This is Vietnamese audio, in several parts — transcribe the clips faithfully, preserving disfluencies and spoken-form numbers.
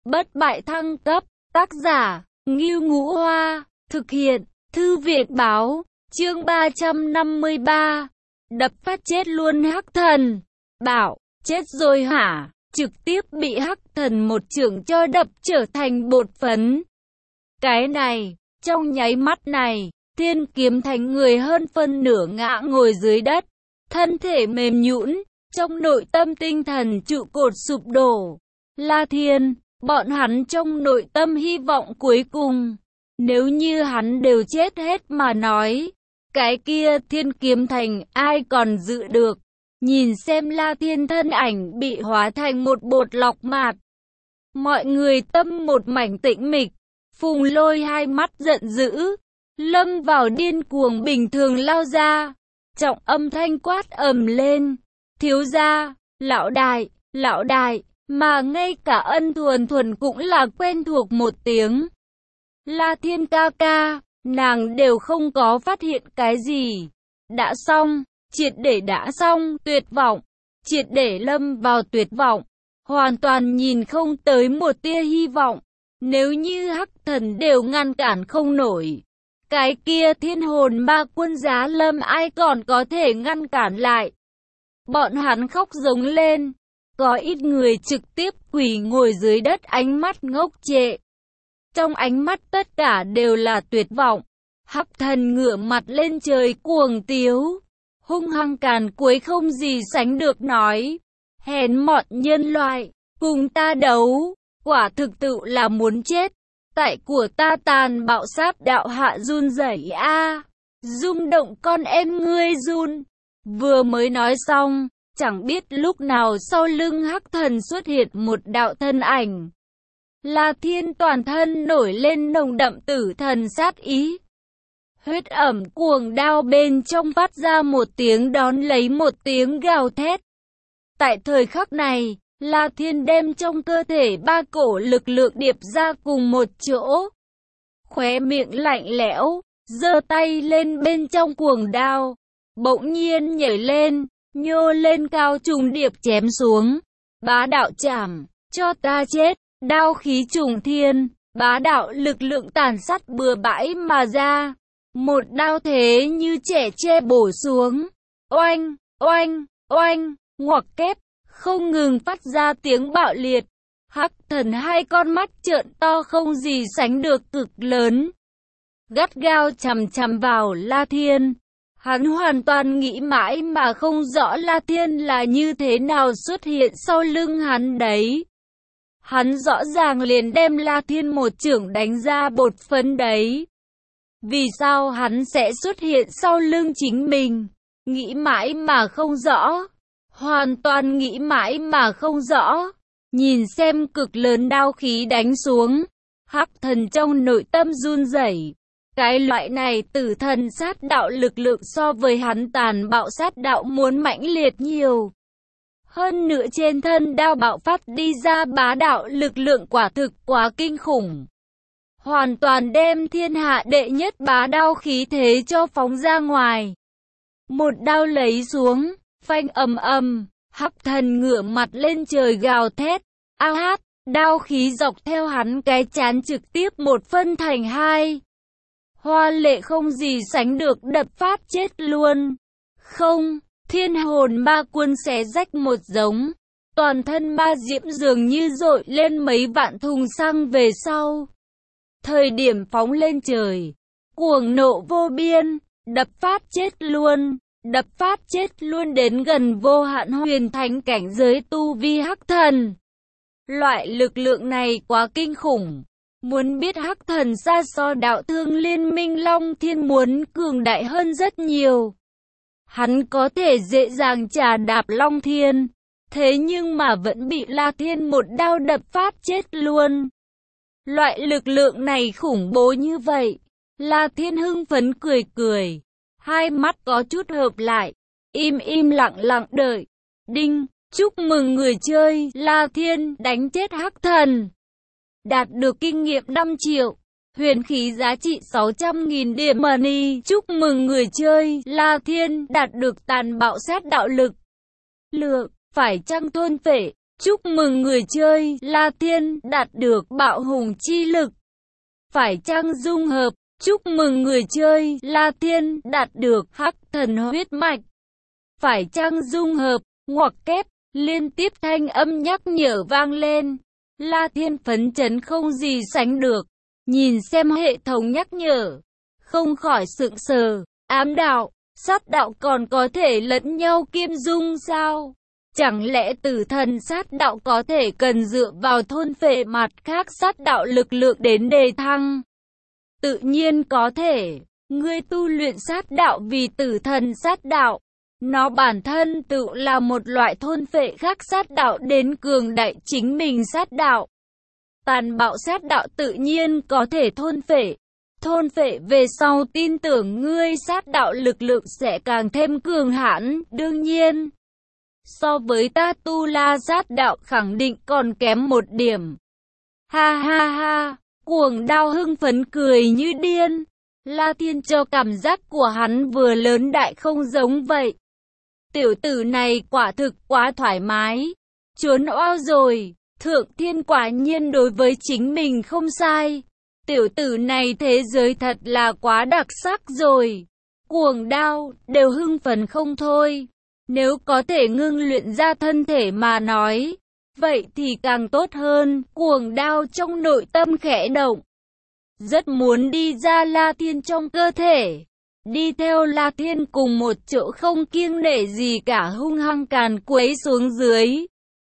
bất bại thăng cấp, tác giả, Ngưu Ngũ Hoa, thực hiện, Thư viện Báo, chương ba trăm năm mươi ba, đập phát chết luôn Hắc Thần. Bảo, chết rồi hả? Trực tiếp bị Hắc Thần một chưởng cho đập trở thành bột phấn. Cái này, trong nháy mắt này, Thiên Kiếm Thành người hơn phân nửa ngã ngồi dưới đất, thân thể mềm nhũn, trong nội tâm tinh thần trụ cột sụp đổ. La Thiên, bọn hắn trong nội tâm hy vọng cuối cùng, nếu như hắn đều chết hết mà nói, cái kia Thiên Kiếm Thành ai còn giữ được. Nhìn xem La Thiên thân ảnh bị hóa thành một bột lọc mạt. Mọi người tâm một mảnh tĩnh mịch. Phùng Lôi hai mắt giận dữ, lâm vào điên cuồng bình thường lao ra. Trọng âm thanh quát ầm lên. Thiếu gia, lão đại, lão đại, mà ngay cả Ân Thuần Thuần cũng là quen thuộc một tiếng. La Thiên ca ca, nàng đều không có phát hiện cái gì. Đã xong. Triệt để đã xong, tuyệt vọng, triệt để lâm vào tuyệt vọng, hoàn toàn nhìn không tới một tia hy vọng. Nếu như Hắc Thần đều ngăn cản không nổi, cái kia Thiên Hồn Ma Quân Giá Lâm ai còn có thể ngăn cản lại. Bọn hắn khóc giống lên, có ít người trực tiếp quỳ ngồi dưới đất ánh mắt ngốc trệ. Trong ánh mắt tất cả đều là tuyệt vọng. Hắc Thần ngửa mặt lên trời cuồng tiếu. Hung hăng càn cuối không gì sánh được nói. Hèn mọn nhân loại, cùng ta đấu, quả thực tự là muốn chết. Tại của ta tàn bạo sát đạo hạ run rẩy a, rung động con em ngươi run. Vừa mới nói xong, chẳng biết lúc nào sau lưng Hắc Thần xuất hiện một đạo thân ảnh. La Thiên toàn thân nổi lên nồng đậm tử thần sát ý. Huyết ẩm cuồng đao bên trong phát ra một tiếng đón lấy một tiếng gào thét. Tại thời khắc này, La Thiên đem trong cơ thể ba cổ lực lượng điệp ra cùng một chỗ. Khóe miệng lạnh lẽo, giơ tay lên bên trong cuồng đao. Bỗng nhiên nhảy lên, nhô lên cao trùng điệp chém xuống. Bá đạo chảm, cho ta chết, đao khí trùng thiên, bá đạo lực lượng tàn sát bừa bãi mà ra. Một đao thế như trẻ tre bổ xuống, oanh, oanh, oanh, ngoặc kép, không ngừng phát ra tiếng bạo liệt. Hắc Thần hai con mắt trợn to không gì sánh được cực lớn, gắt gao chằm chằm vào La Thiên. Hắn hoàn toàn nghĩ mãi mà không rõ La Thiên là như thế nào xuất hiện sau lưng hắn đấy. Hắn rõ ràng liền đem La Thiên một chưởng đánh ra bột phấn đấy. Vì sao hắn sẽ xuất hiện sau lưng chính mình? Nghĩ mãi mà không rõ. Hoàn toàn nghĩ mãi mà không rõ. Nhìn xem cực lớn đao khí đánh xuống. Hắc Thần trong nội tâm run rẩy. Cái loại này tử thần sát đạo lực lượng so với hắn tàn bạo sát đạo muốn mãnh liệt nhiều. Hơn nữa trên thân đao bạo phát đi ra bá đạo lực lượng quả thực quá kinh khủng. Hoàn toàn đem thiên hạ đệ nhất bá đao khí thế cho phóng ra ngoài. Một đao lấy xuống, phanh ầm ầm, Hắc Thần ngửa mặt lên trời gào thét. A hát, đao khí dọc theo hắn cái chán trực tiếp một phân thành hai. Hoa lệ không gì sánh được đập phát chết luôn. Không, Thiên Hồn Ma Quân xé rách một giống. Toàn thân ma diễm dường như dội lên mấy vạn thùng xăng về sau. Thời điểm phóng lên trời, cuồng nộ vô biên, đập phát chết luôn, đập phát chết luôn đến gần vô hạn huyền thánh cảnh giới tu vi Hắc Thần. Loại lực lượng này quá kinh khủng. Muốn biết Hắc Thần xa so đạo thương liên minh Long Thiên muốn cường đại hơn rất nhiều. Hắn có thể dễ dàng trà đạp Long Thiên, thế nhưng mà vẫn bị La Thiên một đao đập phát chết luôn. Loại lực lượng này khủng bố như vậy. La Thiên hưng phấn cười cười, hai mắt có chút hợp lại, im im lặng lặng đợi. Đinh, chúc mừng người chơi La Thiên đánh chết Hắc Thần. Đạt được kinh nghiệm năm triệu, huyền khí giá trị sáu trăm nghìn điểm money. Chúc mừng người chơi La Thiên đạt được tàn bạo sát đạo lực. Lượng, phải chăng thôn phệ, Chúc mừng người chơi La Thiên đạt được bạo hùng chi lực. Phải chăng dung hợp? Chúc mừng người chơi La Thiên đạt được hắc thần huyết mạch. Phải chăng dung hợp? Ngoặc kép, liên tiếp thanh âm nhắc nhở vang lên. La Thiên phấn chấn không gì sánh được. Nhìn xem hệ thống nhắc nhở, không khỏi sững sờ. Ám đạo, sát đạo còn có thể lẫn nhau kiêm dung sao? Chẳng lẽ tử thần sát đạo có thể cần dựa vào thôn phệ mặt khác sát đạo lực lượng đến đề thăng? Tự nhiên có thể. Ngươi tu luyện sát đạo vì tử thần sát đạo. Nó bản thân tự là một loại thôn phệ khác sát đạo đến cường đại chính mình sát đạo. Tàn bạo sát đạo tự nhiên có thể thôn phệ. Thôn phệ về sau tin tưởng ngươi sát đạo lực lượng sẽ càng thêm cường hãn, đương nhiên. So với ta tu la sát đạo khẳng định còn kém một điểm. Ha ha ha, cuồng đao hưng phấn cười như điên. La Thiên cho cảm giác của hắn vừa lớn đại không giống vậy. Tiểu tử này quả thực quá thoải mái. Trốn oao rồi, Thượng Thiên quả nhiên đối với chính mình không sai. Tiểu tử này thế giới thật là quá đặc sắc rồi. Cuồng đao, đều hưng phấn không thôi. Nếu có thể ngưng luyện ra thân thể mà nói, vậy thì càng tốt hơn. Cuồng đao trong nội tâm khẽ động. Rất muốn đi ra La Thiên trong cơ thể. Đi theo La Thiên cùng một chỗ không kiêng nể gì cả hung hăng càn quấy xuống dưới.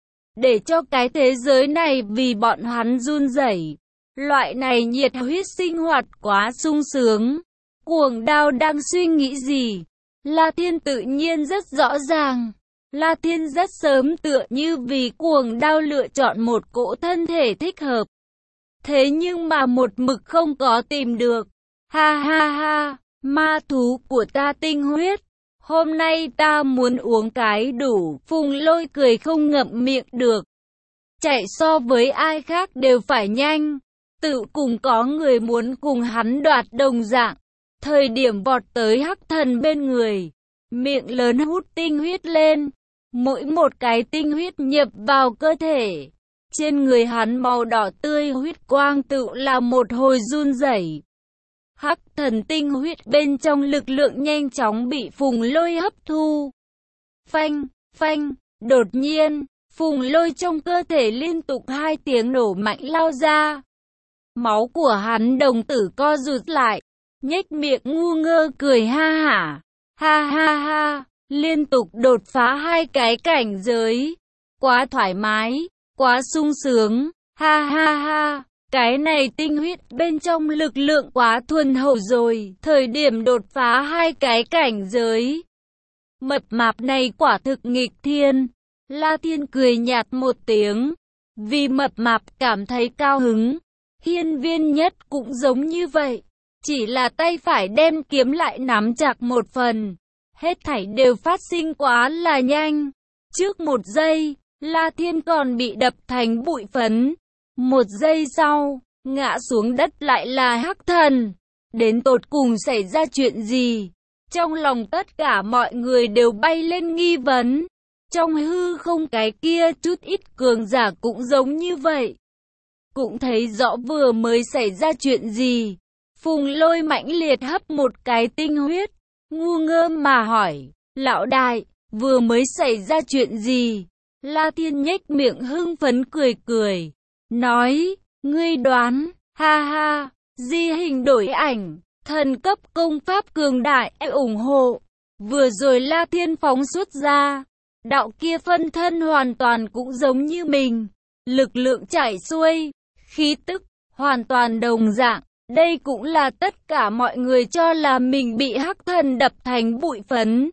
Để cho cái thế giới này vì bọn hắn run rẩy. Loại này nhiệt huyết sinh hoạt quá sung sướng. Cuồng đao đang suy nghĩ gì? La Thiên tự nhiên rất rõ ràng. La Thiên rất sớm tựa như vì cuồng đao lựa chọn một cỗ thân thể thích hợp. Thế nhưng mà một mực không có tìm được. Ha ha ha, ma thú của ta tinh huyết. Hôm nay ta muốn uống cái đủ. Phùng Lôi cười không ngậm miệng được. Chạy so với ai khác đều phải nhanh. Tự cùng có người muốn cùng hắn đoạt đồng dạng. Thời điểm vọt tới hắc thần bên người, miệng lớn hút tinh huyết lên. Mỗi một cái tinh huyết nhập vào cơ thể. Trên người hắn màu đỏ tươi huyết quang tự là một hồi run rẩy. Hắc thần tinh huyết bên trong lực lượng nhanh chóng bị Phùng Lôi hấp thu. Phanh, phanh, đột nhiên, Phùng Lôi trong cơ thể liên tục hai tiếng nổ mạnh lao ra. Máu của hắn đồng tử co rụt lại, nhếch miệng ngu ngơ cười ha hả. Ha ha ha, liên tục đột phá hai cái cảnh giới. Quá thoải mái, quá sung sướng, ha ha ha. Cái này tinh huyết bên trong lực lượng quá thuần hậu rồi, thời điểm đột phá hai cái cảnh giới. Mập mạp này quả thực nghịch thiên. La Thiên cười nhạt một tiếng, vì mập mạp cảm thấy cao hứng. Hiên Viên Nhất cũng giống như vậy, chỉ là tay phải đem kiếm lại nắm chặt một phần. Hết thảy đều phát sinh quá là nhanh. Trước một giây, La Thiên còn bị đập thành bụi phấn. Một giây sau, ngã xuống đất lại là hắc thần. Đến tột cùng xảy ra chuyện gì? Trong lòng tất cả mọi người đều bay lên nghi vấn. Trong hư không cái kia chút ít cường giả cũng giống như vậy. Cũng thấy rõ vừa mới xảy ra chuyện gì. Phùng Lôi mãnh liệt hấp một cái tinh huyết. Ngu ngơ mà hỏi, lão đại, vừa mới xảy ra chuyện gì? La Thiên nhếch miệng hưng phấn cười cười. Nói, ngươi đoán, ha ha, di hình đổi ảnh, thần cấp công pháp cường đại ủng hộ. Vừa rồi La Thiên phóng xuất ra, đạo kia phân thân hoàn toàn cũng giống như mình. Lực lượng chảy xuôi, khí tức, hoàn toàn đồng dạng. Đây cũng là tất cả mọi người cho là mình bị hắc thần đập thành bụi phấn.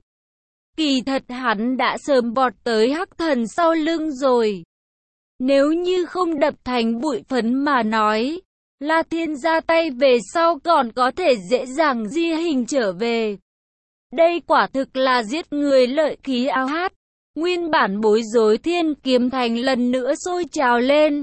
Kỳ thật hắn đã sớm bọt tới hắc thần sau lưng rồi. Nếu như không đập thành bụi phấn mà nói, La Thiên ra tay về sau còn có thể dễ dàng di hình trở về. Đây quả thực là giết người lợi khí ao hát. Nguyên bản bối rối Thiên Kiếm Thành lần nữa sôi trào lên.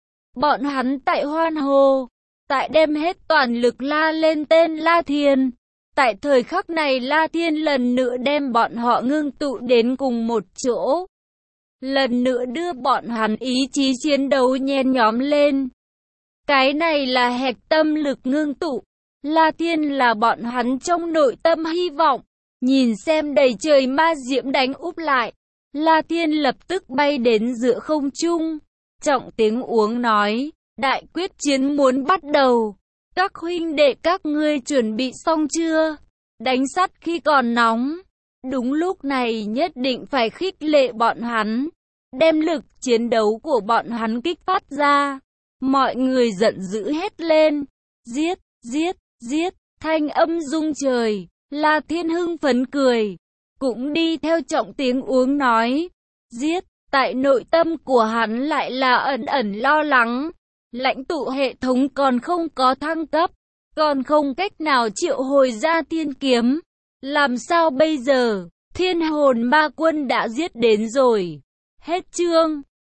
Bọn hắn tại hoan hô, tại đem hết toàn lực la lên tên La Thiên. Tại thời khắc này La Thiên lần nữa đem bọn họ ngưng tụ đến cùng một chỗ. lần nữa đưa bọn hắn ý chí chiến đấu nhen nhóm lên. Cái này là hạch tâm lực ngưng tụ. La Thiên là bọn hắn trong nội tâm hy vọng. Nhìn xem đầy trời ma diễm đánh úp lại, La Thiên lập tức bay đến giữa không trung. Trọng tiếng uống nói, đại quyết chiến muốn bắt đầu. Các huynh đệ các ngươi chuẩn bị xong chưa? Đánh sắt khi còn nóng. Đúng lúc này nhất định phải khích lệ bọn hắn. Đem lực chiến đấu của bọn hắn kích phát ra. Mọi người giận dữ hét lên. Giết, giết, giết, thanh âm rung trời. La Thiên hưng phấn cười. Cũng đi theo trọng tiếng uống nói. Giết, tại nội tâm của hắn lại là ẩn ẩn lo lắng. Lãnh tụ hệ thống còn không có thăng cấp. Còn không cách nào triệu hồi ra thiên kiếm. Làm sao bây giờ? Thiên hồn ma quân đã giết đến rồi. Hết chương.